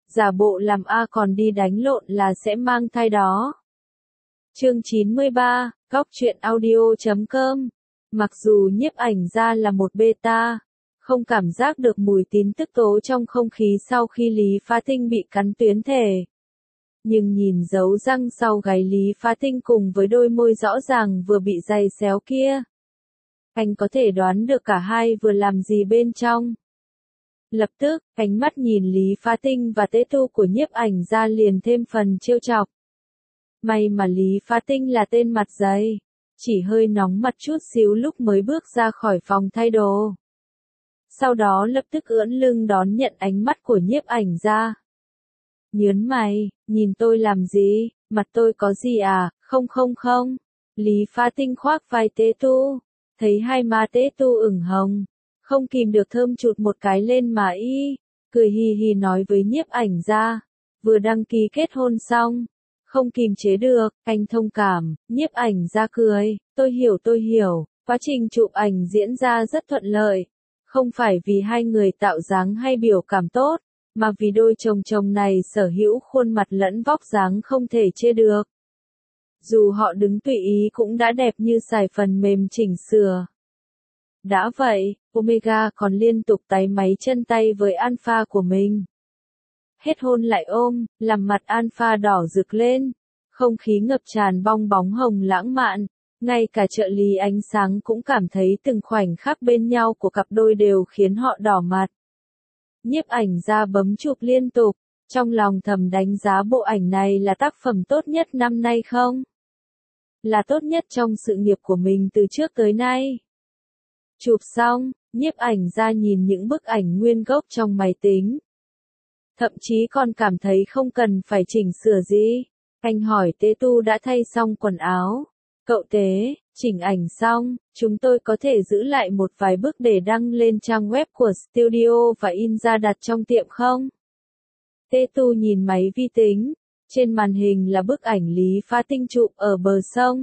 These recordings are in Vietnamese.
giả bộ làm A còn đi đánh lộn là sẽ mang thai đó. Chương 93, Góc truyện audio.com. Mặc dù nhiếp ảnh gia là một beta, không cảm giác được mùi tín tức tố trong không khí sau khi Lý Phá Tinh bị cắn tuyến thể. Nhưng nhìn dấu răng sau gáy Lý Phá Tinh cùng với đôi môi rõ ràng vừa bị giày xéo kia, anh có thể đoán được cả hai vừa làm gì bên trong. Lập tức, ánh mắt nhìn Lý Phá Tinh và tế tu của nhiếp ảnh gia liền thêm phần trêu chọc. May mà Lý Phá Tinh là tên mặt dày, chỉ hơi nóng mặt chút xíu lúc mới bước ra khỏi phòng thay đồ. Sau đó lập tức ưỡn lưng đón nhận ánh mắt của nhiếp ảnh gia. Nhớn mày, nhìn tôi làm gì, mặt tôi có gì à, không. Lý Phá Tinh khoác vai tế tu, thấy hai má tế tu ửng hồng, không kìm được thơm chụt một cái lên má y, cười hì hì nói với nhiếp ảnh gia, vừa đăng ký kết hôn xong, không kìm chế được, anh thông cảm. Nhiếp ảnh gia cười, tôi hiểu, quá trình chụp ảnh diễn ra rất thuận lợi, không phải vì hai người tạo dáng hay biểu cảm tốt, mà vì đôi chồng chồng này sở hữu khuôn mặt lẫn vóc dáng không thể chê được. Dù họ đứng tùy ý cũng đã đẹp như xài phần mềm chỉnh sửa. Đã vậy, Omega còn liên tục táy máy chân tay với Alpha của mình. Hết hôn lại ôm, làm mặt Alpha đỏ rực lên, không khí ngập tràn bong bóng hồng lãng mạn, ngay cả trợ lý ánh sáng cũng cảm thấy từng khoảnh khắc bên nhau của cặp đôi đều khiến họ đỏ mặt. Nhiếp ảnh gia bấm chụp liên tục, trong lòng thầm đánh giá bộ ảnh này là tác phẩm tốt nhất năm nay không? Là tốt nhất trong sự nghiệp của mình từ trước tới nay. Chụp xong, nhiếp ảnh gia nhìn những bức ảnh nguyên gốc trong máy tính. Thậm chí còn cảm thấy không cần phải chỉnh sửa gì. Anh hỏi tế tu đã thay xong quần áo. Cậu tế, chỉnh ảnh xong, chúng tôi có thể giữ lại một vài bức để đăng lên trang web của studio và in ra đặt trong tiệm không? Tế tu nhìn máy vi tính. Trên màn hình là bức ảnh Lý Phá Tinh chụp ở bờ sông.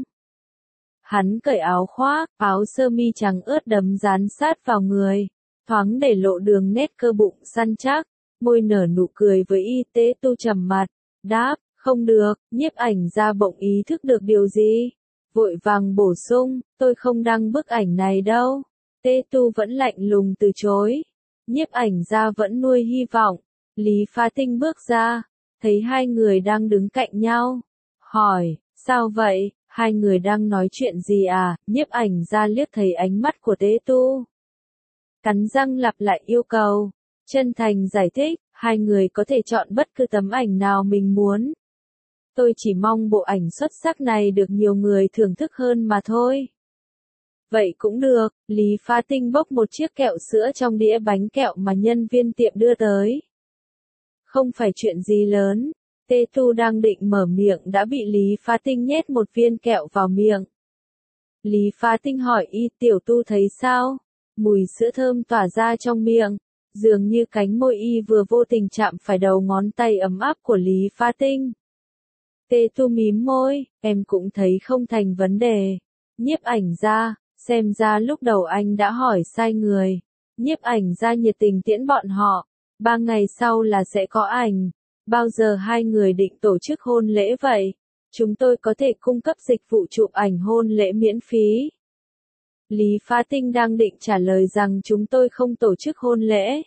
Hắn cởi áo khoác, áo sơ mi trắng ướt đẫm dán sát vào người, thoáng để lộ đường nét cơ bụng săn chắc, môi nở nụ cười với y. Tế tu trầm mặt, đáp, không được. Nhiếp ảnh gia bỗng ý thức được điều gì, vội vàng bổ sung, tôi không đăng bức ảnh này đâu. Tế tu vẫn lạnh lùng từ chối. Nhiếp ảnh gia vẫn nuôi hy vọng. Lý Phá Tinh bước ra, thấy hai người đang đứng cạnh nhau, hỏi, sao vậy? Hai người đang nói chuyện gì à? Nhiếp ảnh gia liếc thấy ánh mắt của tế tu, cắn răng lặp lại yêu cầu, chân thành giải thích, hai người có thể chọn bất cứ tấm ảnh nào mình muốn. Tôi chỉ mong bộ ảnh xuất sắc này được nhiều người thưởng thức hơn mà thôi. Vậy cũng được. Lý Phá Tinh bốc một chiếc kẹo sữa trong đĩa bánh kẹo mà nhân viên tiệm đưa tới. Không phải chuyện gì lớn. Tế tu đang định mở miệng đã bị Lý Phá Tinh nhét một viên kẹo vào miệng. Lý Phá Tinh hỏi y, tiểu tu thấy sao? Mùi sữa thơm tỏa ra trong miệng, dường như cánh môi y vừa vô tình chạm phải đầu ngón tay ấm áp của Lý Phá Tinh. Tế tu mím môi, em cũng thấy không thành vấn đề. Nhiếp ảnh gia, xem ra lúc đầu anh đã hỏi sai người. Nhiếp ảnh gia nhiệt tình tiễn bọn họ. 3 ngày sau là sẽ có ảnh. Bao giờ hai người định tổ chức hôn lễ vậy? Chúng tôi có thể cung cấp dịch vụ chụp ảnh hôn lễ miễn phí. Lý Phá Tinh đang định trả lời rằng chúng tôi không tổ chức hôn lễ,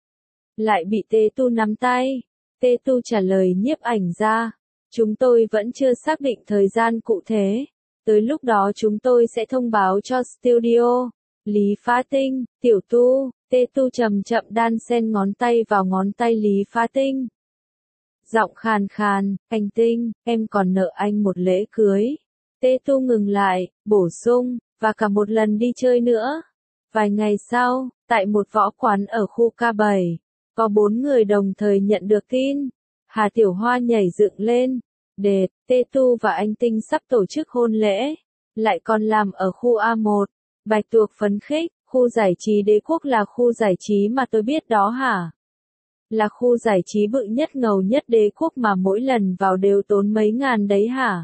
lại bị tế tu nắm tay. Tế tu trả lời nhiếp ảnh gia, chúng tôi vẫn chưa xác định thời gian cụ thể. Tới lúc đó chúng tôi sẽ thông báo cho studio. Lý Phá Tinh, tiểu tu. Tế tu chậm chậm đan xen ngón tay vào ngón tay Lý Phá Tinh. Giọng khàn khàn, anh Tinh, em còn nợ anh một lễ cưới. Tế tu ngừng lại, bổ sung, và cả một lần đi chơi nữa. Vài ngày sau, tại một võ quán ở khu K7, có 4 người đồng thời nhận được tin. Hà Tiểu Hoa nhảy dựng lên. Đệt, Tế tu và anh Tinh sắp tổ chức hôn lễ. Lại còn làm ở khu A1. Bạch Tuộc phấn khích, khu giải trí Đế Quốc là khu giải trí mà tôi biết đó hả? Là khu giải trí bự nhất ngầu nhất Đế Quốc mà mỗi lần vào đều tốn mấy ngàn đấy hả?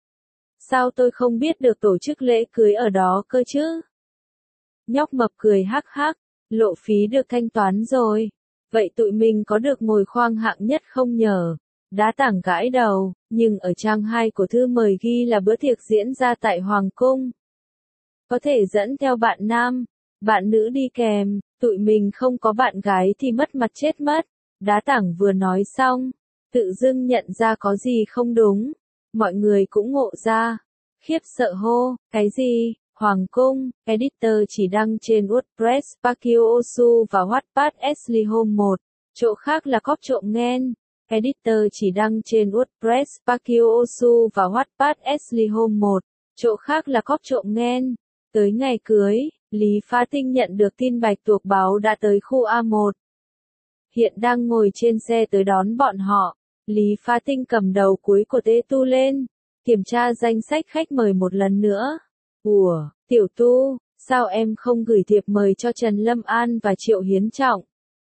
Sao tôi không biết được tổ chức lễ cưới ở đó cơ chứ? Nhóc mập cười hắc hắc, lộ phí được thanh toán rồi. Vậy tụi mình có được ngồi khoang hạng nhất không nhờ? Đá Tảng gãi đầu, nhưng ở trang 2 của thư mời ghi là bữa tiệc diễn ra tại Hoàng cung. Có thể dẫn theo bạn nam, bạn nữ đi kèm, tụi mình không có bạn gái thì mất mặt chết mất. Đá Tảng vừa nói xong, tự dưng nhận ra có gì không đúng. Mọi người cũng ngộ ra. Khiếp sợ hô, cái gì? Hoàng cung, editor chỉ đăng trên WordPress Pakio Osu và Wattpad Ashley Home 1, chỗ khác là cóp trộm nghen. Editor chỉ đăng trên WordPress Pakio Osu và Wattpad Ashley Home 1, chỗ khác là cóp trộm nghen. Tới ngày cưới, Lý Phá Tinh nhận được tin Bạch Tuộc báo đã tới khu A1. Hiện đang ngồi trên xe tới đón bọn họ. Lý Phá Tinh cầm đầu cuối của Tê Tu lên, kiểm tra danh sách khách mời một lần nữa. Ủa, Tiểu Tu, sao em không gửi thiệp mời cho Trần Lâm An và Triệu Hiến Trọng?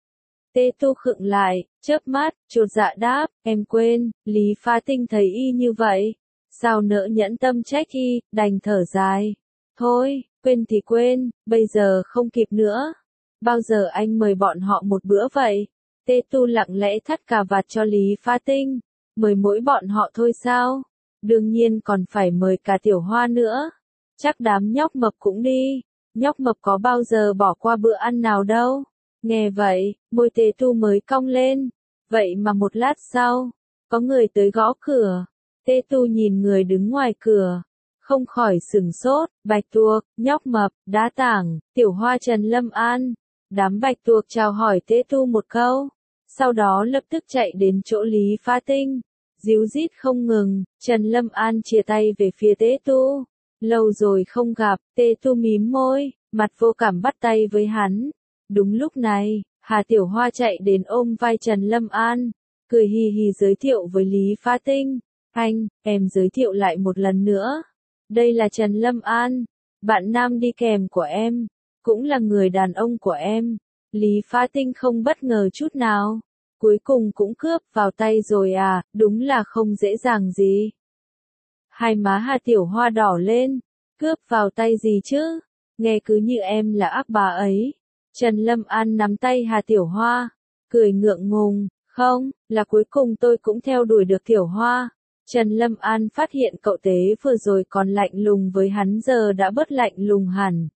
Tê Tu khựng lại, chớp mắt, chột dạ đáp, em quên. Lý Phá Tinh thấy y như vậy, sao nỡ nhẫn tâm trách y, đành thở dài. Thôi, quên thì quên, bây giờ không kịp nữa. Bao giờ anh mời bọn họ một bữa vậy? Tê Tu lặng lẽ thắt cà vạt cho Lý Phá Tinh. Mời mỗi bọn họ thôi sao? Đương nhiên còn phải mời cả Tiểu Hoa nữa. Chắc đám nhóc mập cũng đi. Nhóc mập có bao giờ bỏ qua bữa ăn nào đâu. Nghe vậy, môi Tê Tu mới cong lên. Vậy mà một lát sau, có người tới gõ cửa. Tê Tu nhìn người đứng ngoài cửa, không khỏi sửng sốt. Bạch Tuộc, nhóc mập, Đá Tảng, Tiểu Hoa, Trần Lâm An. Đám Bạch Tuộc chào hỏi Tê Tu một câu, sau đó lập tức chạy đến chỗ Lý Phá Tinh, díu dít không ngừng. Trần Lâm An chia tay về phía Tê Tu. Lâu rồi không gặp, Tê Tu mím môi, mặt vô cảm bắt tay với hắn. Đúng lúc này, Hà Tiểu Hoa chạy đến ôm vai Trần Lâm An, cười hì hì giới thiệu với Lý Phá Tinh. Anh, em giới thiệu lại một lần nữa. Đây là Trần Lâm An, bạn nam đi kèm của em, cũng là người đàn ông của em. Lý Phá Tinh không bất ngờ chút nào. Cuối cùng cũng cướp vào tay rồi à, đúng là không dễ dàng gì. Hai má Hà Tiểu Hoa đỏ lên, cướp vào tay gì chứ? Nghe cứ như em là ác bà ấy. Trần Lâm An nắm tay Hà Tiểu Hoa, cười ngượng ngùng, không, là cuối cùng tôi cũng theo đuổi được Tiểu Hoa. Trần Lâm An phát hiện cậu tế vừa rồi còn lạnh lùng với hắn giờ đã bớt lạnh lùng hẳn.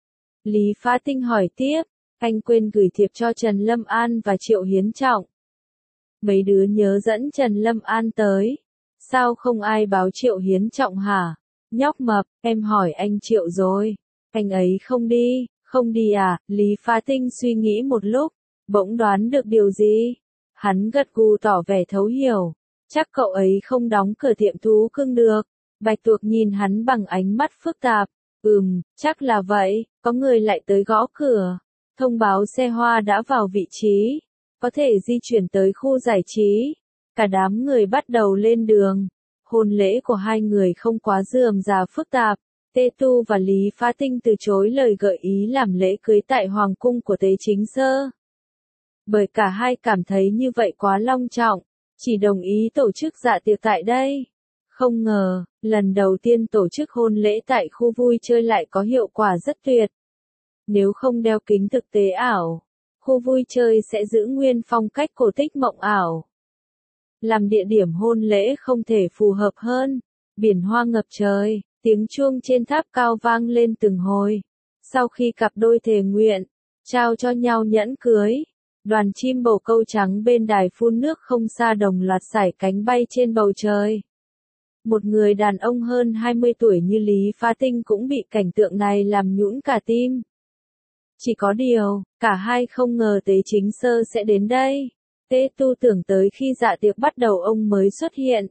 Lý Phá Tinh hỏi tiếp, anh quên gửi thiệp cho Trần Lâm An và Triệu Hiến Trọng. Mấy đứa nhớ dẫn Trần Lâm An tới. Sao không ai báo Triệu Hiến Trọng hả? Nhóc mập, em hỏi anh Triệu rồi. Anh ấy không đi à? Lý Phá Tinh suy nghĩ một lúc, bỗng đoán được điều gì. Hắn gật gù tỏ vẻ thấu hiểu. Chắc cậu ấy không đóng cửa tiệm thú cưng được. Bạch Tuộc nhìn hắn bằng ánh mắt phức tạp. Chắc là vậy, có người lại tới gõ cửa. Thông báo xe hoa đã vào vị trí, có thể di chuyển tới khu giải trí. Cả đám người bắt đầu lên đường. Hôn lễ của hai người không quá rườm rà phức tạp. Tê Tu và Lý Phá Tinh từ chối lời gợi ý làm lễ cưới tại Hoàng cung của Tế Chính Sơ. Bởi cả hai cảm thấy như vậy quá long trọng, chỉ đồng ý tổ chức dạ tiệc tại đây. Không ngờ, lần đầu tiên tổ chức hôn lễ tại khu vui chơi lại có hiệu quả rất tuyệt. Nếu không đeo kính thực tế ảo, khu vui chơi sẽ giữ nguyên phong cách cổ tích mộng ảo. Làm địa điểm hôn lễ không thể phù hợp hơn. Biển hoa ngập trời, tiếng chuông trên tháp cao vang lên từng hồi. Sau khi cặp đôi thề nguyện, trao cho nhau nhẫn cưới, đoàn chim bồ câu trắng bên đài phun nước không xa đồng loạt sải cánh bay trên bầu trời. Một người đàn ông hơn 20 tuổi như Lý Phá Tinh cũng bị cảnh tượng này làm nhũn cả tim. Chỉ có điều, cả hai không ngờ Tế Chính Sơ sẽ đến đây. Tê Tu tưởng tới khi dạ tiệc bắt đầu ông mới xuất hiện.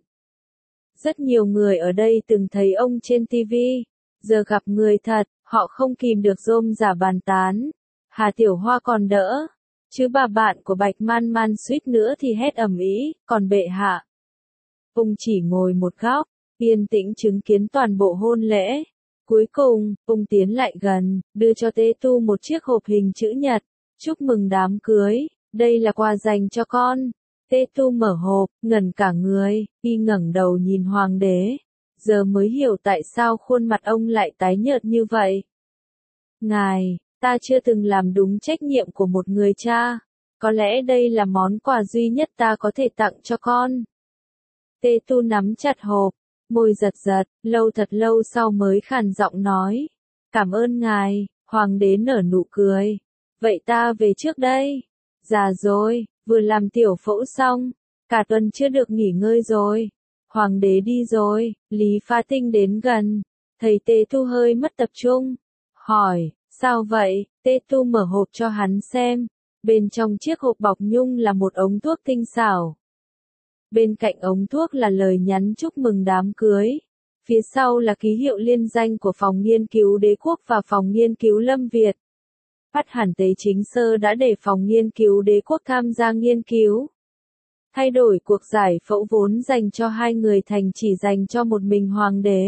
Rất nhiều người ở đây từng thấy ông trên TV, giờ gặp người thật, họ không kìm được rôm rả bàn tán. Hà Tiểu Hoa còn đỡ, chứ bà bạn của Bạch Man Man suýt nữa thì hét ầm ĩ, còn bệ hạ. Ông chỉ ngồi một góc, yên tĩnh chứng kiến toàn bộ hôn lễ. Cuối cùng, ông tiến lại gần, đưa cho Tê Tu một chiếc hộp hình chữ nhật. Chúc mừng đám cưới, đây là quà dành cho con. Tê Tu mở hộp, ngẩn cả người, y ngẩng đầu nhìn hoàng đế. Giờ mới hiểu tại sao khuôn mặt ông lại tái nhợt như vậy. Ngài, ta chưa từng làm đúng trách nhiệm của một người cha. Có lẽ đây là món quà duy nhất ta có thể tặng cho con. Tê Tu nắm chặt hộp, môi giật giật, thật lâu sau mới khàn giọng nói. Cảm ơn ngài, hoàng đế nở nụ cười. Vậy ta về trước đây. Già rồi, vừa làm tiểu phẫu xong, cả tuần chưa được nghỉ ngơi rồi. Hoàng đế đi rồi, Lý Phá Tinh đến gần, thấy Tê Tu hơi mất tập trung. Hỏi, sao vậy? Tê Tu mở hộp cho hắn xem. Bên trong chiếc hộp bọc nhung là một ống thuốc tinh xảo. Bên cạnh ống thuốc là lời nhắn chúc mừng đám cưới. Phía sau là ký hiệu liên danh của Phòng Nghiên cứu Đế quốc và Phòng Nghiên cứu Lâm Việt. Phát hẳn Tế Chính Sơ đã để Phòng Nghiên cứu Đế quốc tham gia nghiên cứu. Thay đổi cuộc giải phẫu vốn dành cho 2 người thành chỉ dành cho một mình hoàng đế.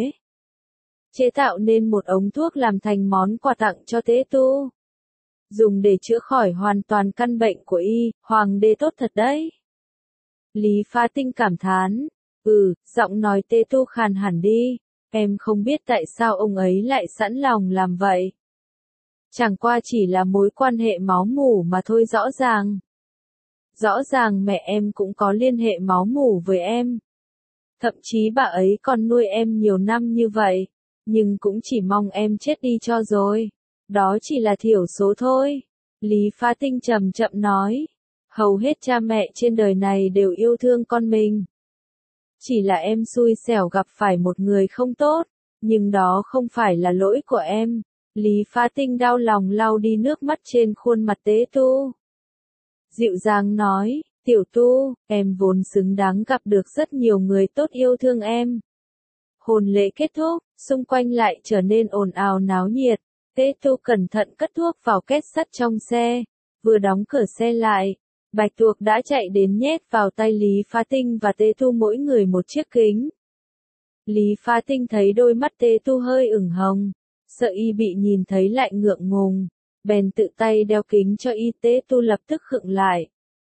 Chế tạo nên một ống thuốc làm thành món quà tặng cho Tế Tu. Dùng để chữa khỏi hoàn toàn căn bệnh của y, hoàng đế tốt thật đấy. Lý Phá Tinh cảm thán. Giọng nói Tê Tu khàn hẳn đi. Em không biết tại sao ông ấy lại sẵn lòng làm vậy. Chẳng qua chỉ là mối quan hệ máu mủ mà thôi rõ ràng. Rõ ràng mẹ em cũng có liên hệ máu mủ với em. Thậm chí bà ấy còn nuôi em nhiều năm như vậy. Nhưng cũng chỉ mong em chết đi cho rồi. Đó chỉ là thiểu số thôi. Lý Phá Tinh chậm chậm nói. Hầu hết cha mẹ trên đời này đều yêu thương con mình. Chỉ là em xui xẻo gặp phải một người không tốt. Nhưng đó không phải là lỗi của em. Lý Phá Tinh đau lòng lau đi nước mắt trên khuôn mặt Tế Tu. Dịu dàng nói, Tiểu Tu, em vốn xứng đáng gặp được rất nhiều người tốt yêu thương em. Hôn lễ kết thúc, xung quanh lại trở nên ồn ào náo nhiệt. Tế Tu cẩn thận cất thuốc vào két sắt trong xe. Vừa đóng cửa xe lại, Bạch Tuộc đã chạy đến nhét vào tay Lý Phá Tinh và Tế Tu mỗi người một chiếc kính. Lý Phá Tinh thấy đôi mắt Tế Tu hơi ửng hồng, sợ y bị nhìn thấy lại ngượng ngùng, bèn tự tay đeo kính cho y. Tế Tu lập tức khựng lại.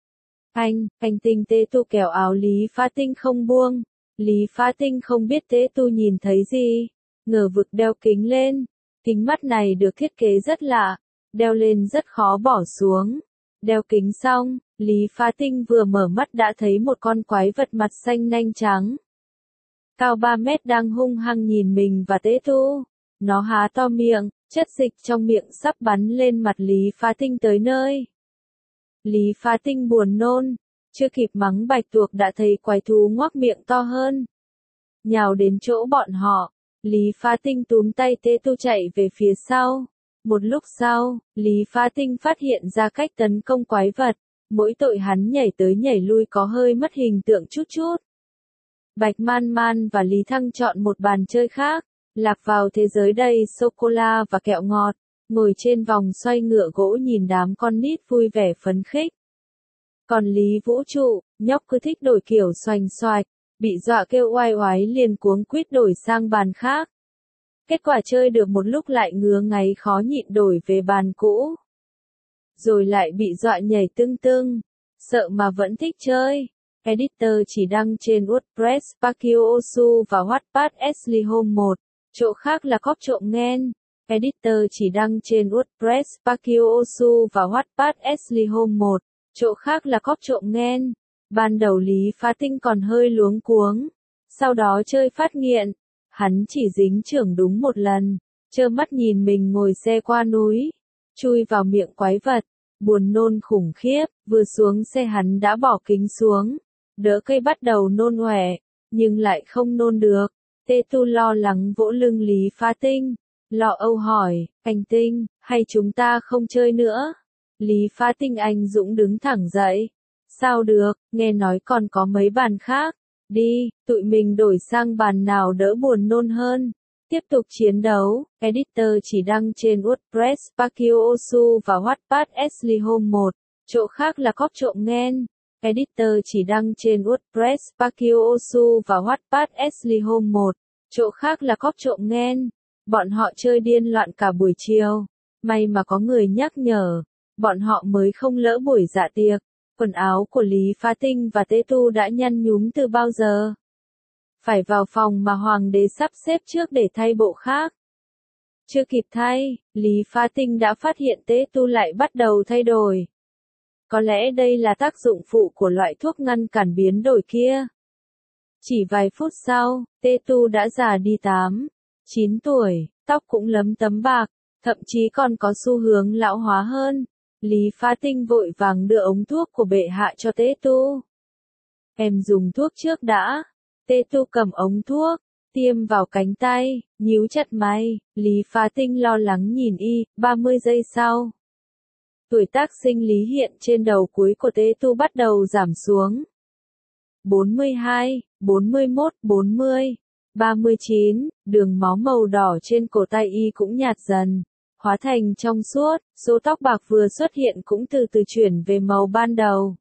Anh Tinh. Tế Tu kéo áo Lý Phá Tinh không buông. Lý Phá Tinh không biết Tế Tu nhìn thấy gì, ngờ vực đeo kính lên. Kính mắt này được thiết kế rất lạ, đeo lên rất khó bỏ xuống. Đeo kính xong, Lý Phá Tinh vừa mở mắt đã thấy một con quái vật mặt xanh nanh trắng. Cao 3 mét đang hung hăng nhìn mình và Tế Tu. Nó há to miệng, chất dịch trong miệng sắp bắn lên mặt Lý Phá Tinh tới nơi. Lý Phá Tinh buồn nôn, chưa kịp mắng Bạch Tuộc đã thấy quái thú ngoác miệng to hơn. Nhào đến chỗ bọn họ, Lý Phá Tinh túm tay Tế Tu chạy về phía sau. Một lúc sau, Lý Phá Tinh phát hiện ra cách tấn công quái vật. Mỗi tội hắn nhảy tới nhảy lui có hơi mất hình tượng chút chút. Bạch Man Man và Lý Thăng chọn một bàn chơi khác, lạc vào thế giới đầy sô-cô-la và kẹo ngọt, ngồi trên vòng xoay ngựa gỗ nhìn đám con nít vui vẻ phấn khích. Còn Lý Vũ Trụ, nhóc cứ thích đổi kiểu xoành xoạch, bị dọa kêu oai oái liền cuống quýt đổi sang bàn khác. Kết quả chơi được một lúc lại ngứa ngáy khó nhịn đổi về bàn cũ. Rồi lại bị dọa nhảy tưng tưng, sợ mà vẫn thích chơi. Editor chỉ đăng trên WordPress Pakiosu và Wattpad Ashley Home 1, chỗ khác là cóp trộm nghen. Editor chỉ đăng trên WordPress Pakiosu và Wattpad Ashley Home 1, chỗ khác là cóp trộm nghen. Ban đầu Lý Phá Tinh còn hơi luống cuống, sau đó chơi phát nghiện. Hắn chỉ dính chưởng đúng một lần, trơ mắt nhìn mình ngồi xe qua núi, chui vào miệng quái vật, buồn nôn khủng khiếp. Vừa xuống xe hắn đã bỏ kính xuống, đỡ cây bắt đầu nôn ọe, nhưng lại không nôn được. Tế Tu lo lắng vỗ lưng Lý Phá Tinh, lo âu hỏi, anh Tinh, hay chúng ta không chơi nữa? Lý Phá Tinh anh dũng đứng thẳng dậy. Sao được, nghe nói còn có mấy bàn khác. Đi, tụi mình đổi sang bàn nào đỡ buồn nôn hơn. Tiếp tục chiến đấu. Editor chỉ đăng trên WordPress Pakiosu và Wattpad Ashley Home 1, chỗ khác là cóp trộm nghen. Editor chỉ đăng trên WordPress Pakiosu và Wattpad Ashley Home 1, chỗ khác là cóp trộm nghen. Bọn họ chơi điên loạn cả buổi chiều. May mà có người nhắc nhở, bọn họ mới không lỡ buổi dạ tiệc. Quần áo của Lý Phá Tinh và Tế Tu đã nhăn nhúm từ bao giờ. Phải vào phòng mà hoàng đế sắp xếp trước để thay bộ khác. Chưa kịp thay, Lý Phá Tinh đã phát hiện Tế Tu lại bắt đầu thay đổi. Có lẽ đây là tác dụng phụ của loại thuốc ngăn cản biến đổi kia. Chỉ vài phút sau, Tê Tu đã già đi 8, 9 tuổi, tóc cũng lấm tấm bạc, thậm chí còn có xu hướng lão hóa hơn. Lý Phá Tinh vội vàng đưa ống thuốc của bệ hạ cho Tê Tu. Em dùng thuốc trước đã. Tê Tu cầm ống thuốc, tiêm vào cánh tay, nhíu chặt mày. Lý Phá Tinh lo lắng nhìn y. 30 giây sau, tuổi tác sinh lý hiện trên đầu cuối của Tê Tu bắt đầu giảm xuống. 42, 41, 40, 39, đường máu màu đỏ trên cổ tay y cũng nhạt dần, hóa thành trong suốt, số tóc bạc vừa xuất hiện cũng từ từ chuyển về màu ban đầu.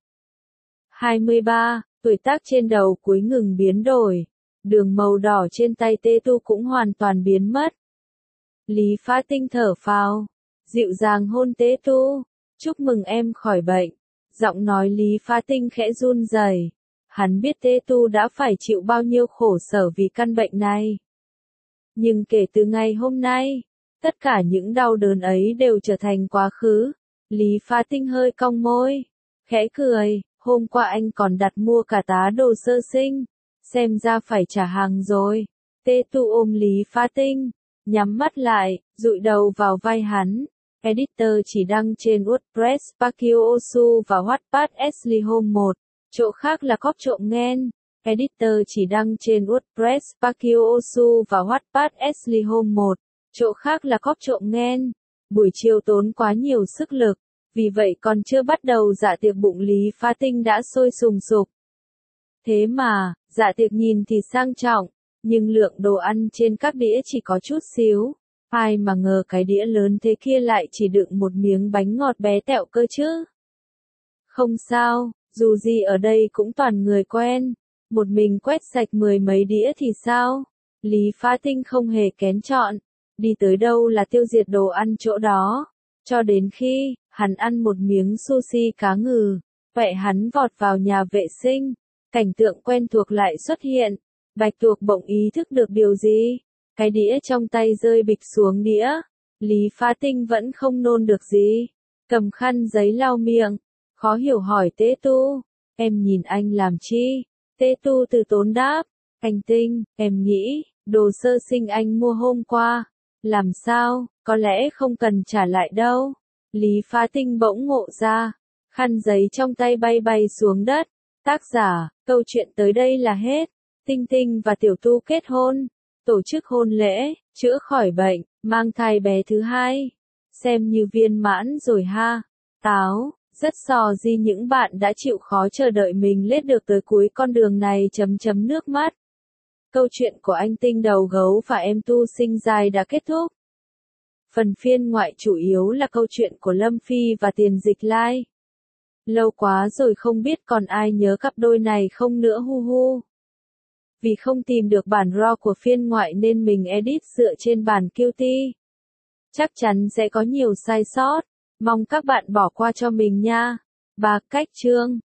23, tuổi tác trên đầu cuối ngừng biến đổi, đường màu đỏ trên tay Tê Tu cũng hoàn toàn biến mất. Lý Phá Tinh thở phào, dịu dàng hôn Tê Tu, chúc mừng em khỏi bệnh. Giọng nói Lý Phá Tinh khẽ run rẩy. Hắn biết Tê Tu đã phải chịu bao nhiêu khổ sở vì căn bệnh này. Nhưng kể từ ngày hôm nay, tất cả những đau đớn ấy đều trở thành quá khứ. Lý Phá Tinh hơi cong môi, khẽ cười, hôm qua anh còn đặt mua cả tá đồ sơ sinh, xem ra phải trả hàng rồi. Tê Tu ôm Lý Phá Tinh, nhắm mắt lại, dụi đầu vào vai hắn. Editor chỉ đăng trên WordPress Pakio Osu và Wattpad Ashley Home 1. Chỗ khác là cóp trộm nghen. Editor chỉ đăng trên WordPress Pakio Osu và Wattpad Ashley Home 1. Chỗ khác là cóp trộm nghen. Buổi chiều tốn quá nhiều sức lực, vì vậy còn chưa bắt đầu dạ tiệc bụng Lý Phá Tinh đã sôi sùng sục. Thế mà, dạ tiệc nhìn thì sang trọng, nhưng lượng đồ ăn trên các đĩa chỉ có chút xíu. Ai mà ngờ cái đĩa lớn thế kia lại chỉ đựng một miếng bánh ngọt bé tẹo cơ chứ. Không sao, dù gì ở đây cũng toàn người quen. Một mình quét sạch 10 mấy đĩa thì sao? Lý Phá Tinh không hề kén chọn. Đi tới đâu là tiêu diệt đồ ăn chỗ đó. Cho đến khi, hắn ăn một miếng sushi cá ngừ. Vậy hắn vọt vào nhà vệ sinh. Cảnh tượng quen thuộc lại xuất hiện. Bạch Tuộc bỗng ý thức được điều gì? Cái đĩa trong tay rơi bịch xuống đĩa. Lý Phá Tinh vẫn không nôn được gì. Cầm khăn giấy lau miệng. Khó hiểu hỏi Tê Tu. Em nhìn anh làm chi? Tê Tu từ tốn đáp. Anh Tinh, em nghĩ, đồ sơ sinh anh mua hôm qua. Làm sao, có lẽ không cần trả lại đâu. Lý Phá Tinh bỗng ngộ ra. Khăn giấy trong tay bay bay xuống đất. Tác giả, câu chuyện tới đây là hết. Tinh Tinh và Tiểu Tu kết hôn. Tổ chức hôn lễ, chữa khỏi bệnh, mang thai bé thứ hai. Xem như viên mãn rồi ha. Táo, rất sò gì những bạn đã chịu khó chờ đợi mình lết được tới cuối con đường này chấm nước mắt. Câu chuyện của anh Tinh đầu gấu và em Tu Sinh dài đã kết thúc. Phần phiên ngoại chủ yếu là câu chuyện của Lâm Phi và Tiền Dịch Lai. Lâu quá rồi không biết còn ai nhớ cặp đôi này không nữa hu hu. Vì không tìm được bản RAW của phiên ngoại nên mình edit dựa trên bản Qt. Chắc chắn sẽ có nhiều sai sót, mong các bạn bỏ qua cho mình nha. 3 cách chương